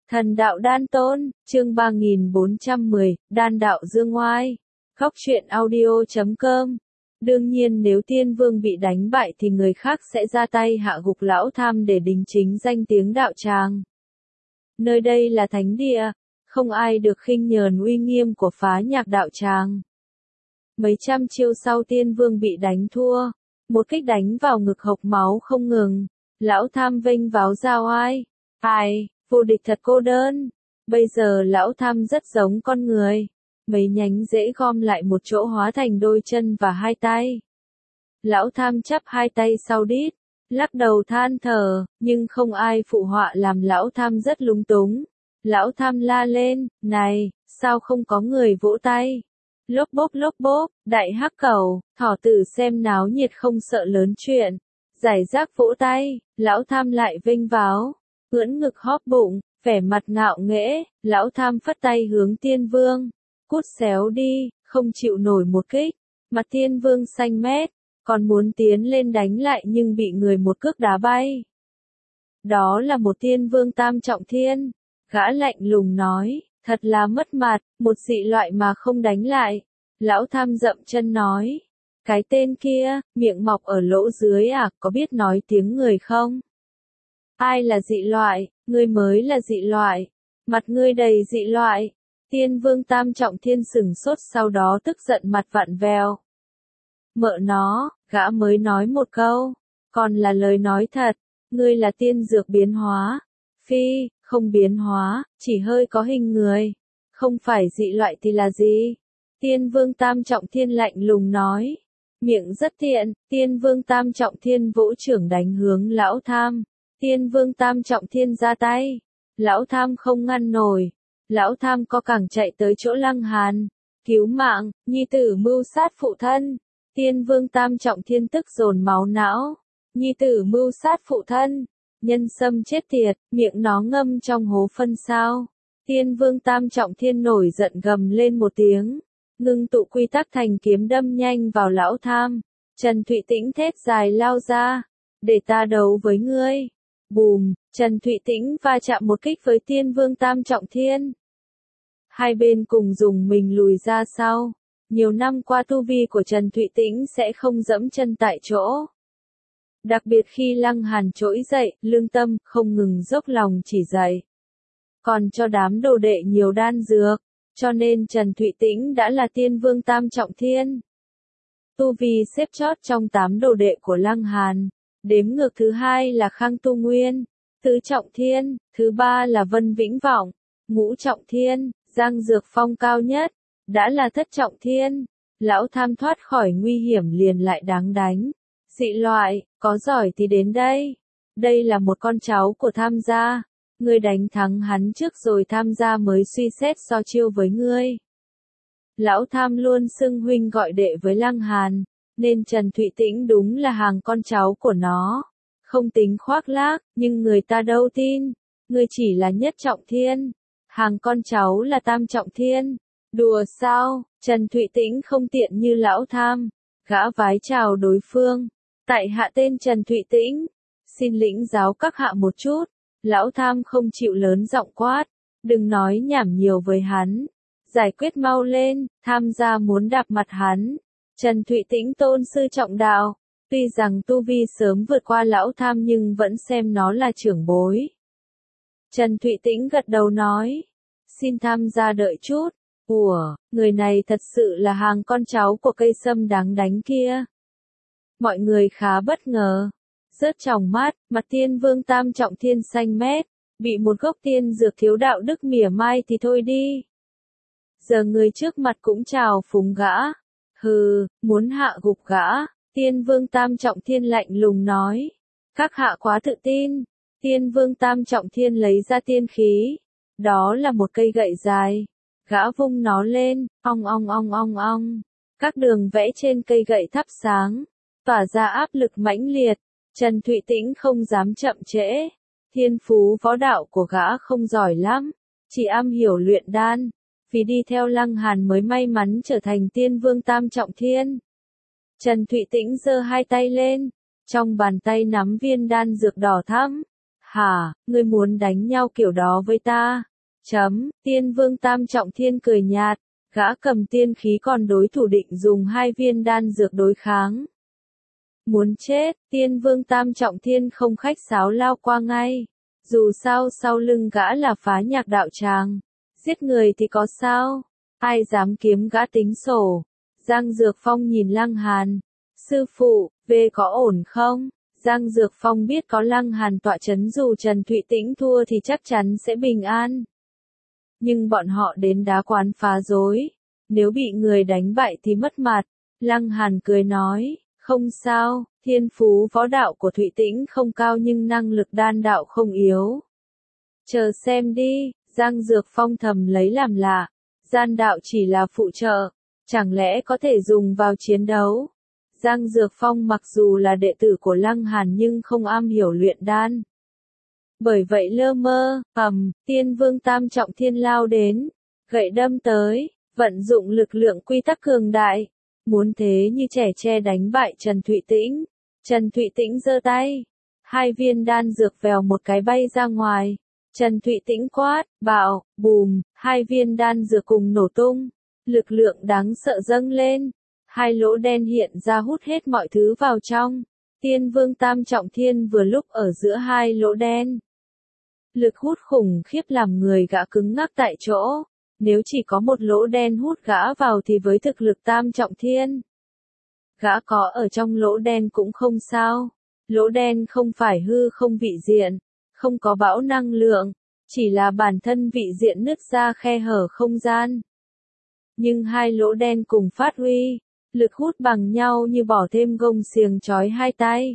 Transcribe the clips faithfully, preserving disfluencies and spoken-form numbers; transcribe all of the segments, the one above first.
Thần đạo đan tôn, chương ba nghìn bốn trăm mười, đan đạo dương oai. Góc truyện audio chấm com. Đương nhiên nếu tiên vương bị đánh bại thì người khác sẽ ra tay hạ gục lão tham để đính chính danh tiếng đạo tràng. Nơi đây là thánh địa, không ai được khinh nhờn uy nghiêm của phá nhạc đạo tràng. Mấy trăm chiêu sau tiên vương bị đánh thua, một kích đánh vào ngực hộc máu không ngừng, lão tham vênh váo ra oai. Ai, vô địch thật cô đơn. Bây giờ lão tham rất giống con người. Mấy nhánh rễ gom lại một chỗ hóa thành đôi chân và hai tay. Lão tham chắp hai tay sau đít, lắc đầu than thở, nhưng không ai phụ họa làm lão tham rất lúng túng. Lão tham la lên, này, sao không có người vỗ tay? Lốp bốp lốp bốp, đại hắc cẩu, thỏ tử xem náo nhiệt không sợ lớn chuyện. Giải rác vỗ tay, lão tham lại vênh váo, ưỡn ngực hóp bụng, vẻ mặt ngạo nghễ, lão tham phất tay hướng tiên vương. Cút xéo đi, không chịu nổi một kích. Mặt tiên vương xanh mét, còn muốn tiến lên đánh lại nhưng bị người một cước đá bay. Đó là một tiên vương tam trọng thiên. Gã lạnh lùng nói, thật là mất mặt, một dị loại mà không đánh lại. Lão tham dậm chân nói, cái tên kia, miệng mọc ở lỗ dưới à, có biết nói tiếng người không? Ai là dị loại, ngươi mới là dị loại. Mặt ngươi đầy dị loại. Tiên vương tam trọng thiên sừng sốt sau đó tức giận mặt vặn vẹo. Mợ nó, gã mới nói một câu, còn là lời nói thật, ngươi là tiên dược biến hóa. Phi, không biến hóa, chỉ hơi có hình người. Không phải dị loại thì là gì? Tiên vương tam trọng thiên lạnh lùng nói. Miệng rất tiện, tiên vương tam trọng thiên vỗ trưởng đánh hướng lão tham. Tiên vương tam trọng thiên ra tay. Lão tham không ngăn nổi. Lão tham co cẳng chạy tới chỗ Lăng Hàn. Cứu mạng, nhi tử mưu sát phụ thân. Tiên vương tam trọng thiên tức dồn máu não. Nhi tử mưu sát phụ thân. Nhân sâm chết tiệt, miệng nó ngâm trong hố phân sao. Tiên vương tam trọng thiên nổi giận gầm lên một tiếng. Ngưng tụ quy tắc thành kiếm đâm nhanh vào lão tham. Trần Thụy Tĩnh thét dài lao ra. Để ta đấu với ngươi. Bùm, Trần Thụy Tĩnh va chạm một kích với tiên vương tam trọng thiên. Hai bên cùng dùng mình lùi ra sau. Nhiều năm qua tu vi của Trần Thụy Tĩnh sẽ không dẫm chân tại chỗ. Đặc biệt khi Lăng Hàn trỗi dậy, lương tâm, không ngừng dốc lòng chỉ dạy. Còn cho đám đồ đệ nhiều đan dược, cho nên Trần Thụy Tĩnh đã là tiên vương tam trọng thiên. Tu vi xếp chót trong tám đồ đệ của Lăng Hàn. Đếm ngược thứ hai là Khang Tu Nguyên, tứ trọng thiên, thứ ba là Vân Vĩnh Vọng, ngũ trọng thiên, Giang Dược Phong cao nhất, đã là thất trọng thiên. Lão tham thoát khỏi nguy hiểm liền lại đáng đánh. Dị loại, có giỏi thì đến đây. Đây là một con cháu của tham gia. Ngươi đánh thắng hắn trước rồi tham gia mới suy xét so chiêu với ngươi. Lão tham luôn xưng huynh gọi đệ với Lăng Hàn, nên Trần Thụy Tĩnh đúng là hàng con cháu của nó. Không tính khoác lác, nhưng người ta đâu tin. Ngươi chỉ là nhất trọng thiên. Hàng con cháu là tam trọng thiên. Đùa sao, Trần Thụy Tĩnh không tiện như lão tham. Gã vái chào đối phương. Tại hạ tên Trần Thụy Tĩnh. Xin lĩnh giáo các hạ một chút. Lão tham không chịu lớn giọng quát. Đừng nói nhảm nhiều với hắn. Giải quyết mau lên, tham gia muốn đạp mặt hắn. Trần Thụy Tĩnh tôn sư trọng đạo. Tuy rằng tu vi sớm vượt qua lão tham nhưng vẫn xem nó là trưởng bối. Trần Thụy Tĩnh gật đầu nói. Xin tham gia đợi chút. Ủa, người này thật sự là hàng con cháu của cây sâm đáng đánh kia. Mọi người khá bất ngờ. Rớt tròng mắt, mặt tiên vương tam trọng thiên xanh mét. Bị một gốc tiên dược thiếu đạo đức mỉa mai thì thôi đi. Giờ người trước mặt cũng chào phúng gã. Hừ, muốn hạ gục gã. Tiên vương tam trọng thiên lạnh lùng nói. Các hạ quá tự tin. Tiên vương tam trọng thiên lấy ra tiên khí. Đó là một cây gậy dài. Gã vung nó lên, ong ong ong ong ong. Các đường vẽ trên cây gậy thắp sáng. Tỏa ra áp lực mãnh liệt. Trần Thụy Tĩnh không dám chậm trễ. Thiên phú võ đạo của gã không giỏi lắm. Chỉ am hiểu luyện đan. Vì đi theo Lăng Hàn mới may mắn trở thành tiên vương tam trọng thiên. Trần Thụy Tĩnh giơ hai tay lên. Trong bàn tay nắm viên đan dược đỏ thẫm. Hả, ngươi muốn đánh nhau kiểu đó với ta? Chấm, tiên vương Tam Trọng Thiên cười nhạt, gã cầm tiên khí còn đối thủ định dùng hai viên đan dược đối kháng. Muốn chết, tiên vương Tam Trọng Thiên không khách sáo lao qua ngay. Dù sao sau lưng gã là Phá Nhạc đạo tràng. Giết người thì có sao? Ai dám kiếm gã tính sổ? Giang Dược Phong nhìn Lăng Hàn. Sư phụ, về có ổn không? Giang Dược Phong biết có Lăng Hàn tọa chấn dù Trần Thụy Tĩnh thua thì chắc chắn sẽ bình an. Nhưng bọn họ đến đá quán phá rối. Nếu bị người đánh bại thì mất mặt. Lăng Hàn cười nói, không sao, thiên phú võ đạo của Thụy Tĩnh không cao nhưng năng lực đan đạo không yếu. Chờ xem đi, Giang Dược Phong thầm lấy làm lạ. Gian đạo chỉ là phụ trợ, chẳng lẽ có thể dùng vào chiến đấu? Giang Dược Phong mặc dù là đệ tử của Lăng Hàn nhưng không am hiểu luyện đan. Bởi vậy lơ mơ, ầm, tiên vương Tam Trọng Thiên lao đến, gậy đâm tới, vận dụng lực lượng quy tắc cường đại, muốn thế như trẻ tre đánh bại Trần Thụy Tĩnh. Trần Thụy Tĩnh giơ tay, hai viên đan dược vèo một cái bay ra ngoài. Trần Thụy Tĩnh quát, bạo, bùm, hai viên đan dược cùng nổ tung, lực lượng đáng sợ dâng lên, hai lỗ đen hiện ra hút hết mọi thứ vào trong. Tiên vương Tam Trọng Thiên vừa lúc ở giữa hai lỗ đen. Lực hút khủng khiếp làm người gã cứng ngắc tại chỗ. Nếu chỉ có một lỗ đen hút gã vào thì với thực lực Tam Trọng Thiên, gã có ở trong lỗ đen cũng không sao. Lỗ đen không phải hư không vị diện, không có bão năng lượng, chỉ là bản thân vị diện nứt ra khe hở không gian. Nhưng hai lỗ đen cùng phát huy, lực hút bằng nhau như bỏ thêm gông xiềng trói hai tay.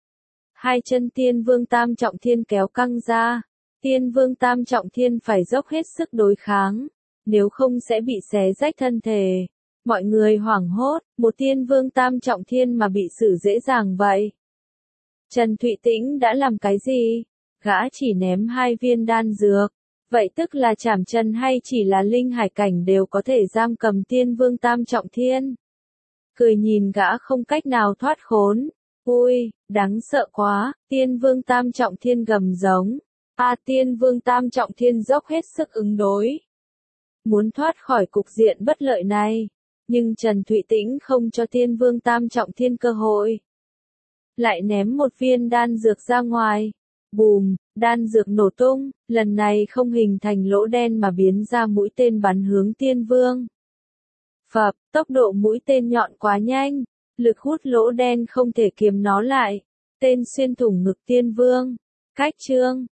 Hai chân tiên vương Tam Trọng Thiên kéo căng ra, tiên vương Tam Trọng Thiên phải dốc hết sức đối kháng, nếu không sẽ bị xé rách thân thể. Mọi người hoảng hốt, một tiên vương Tam Trọng Thiên mà bị xử dễ dàng vậy. Trần Thụy Tĩnh đã làm cái gì? Gã chỉ ném hai viên đan dược. Vậy tức là chảm chân hay chỉ là linh hải cảnh đều có thể giam cầm tiên vương Tam Trọng Thiên? Cười nhìn gã không cách nào thoát khốn. Ui, đáng sợ quá, tiên vương Tam Trọng Thiên gầm giống. A tiên vương Tam Trọng Thiên dốc hết sức ứng đối. Muốn thoát khỏi cục diện bất lợi này. Nhưng Trần Thụy Tĩnh không cho tiên vương Tam Trọng Thiên cơ hội. Lại ném một viên đan dược ra ngoài. Bùm, đan dược nổ tung, lần này không hình thành lỗ đen mà biến ra mũi tên bắn hướng tiên vương. Phập, tốc độ mũi tên nhọn quá nhanh, lực hút lỗ đen không thể kiềm nó lại. Tên xuyên thủng ngực tiên vương. Cách chương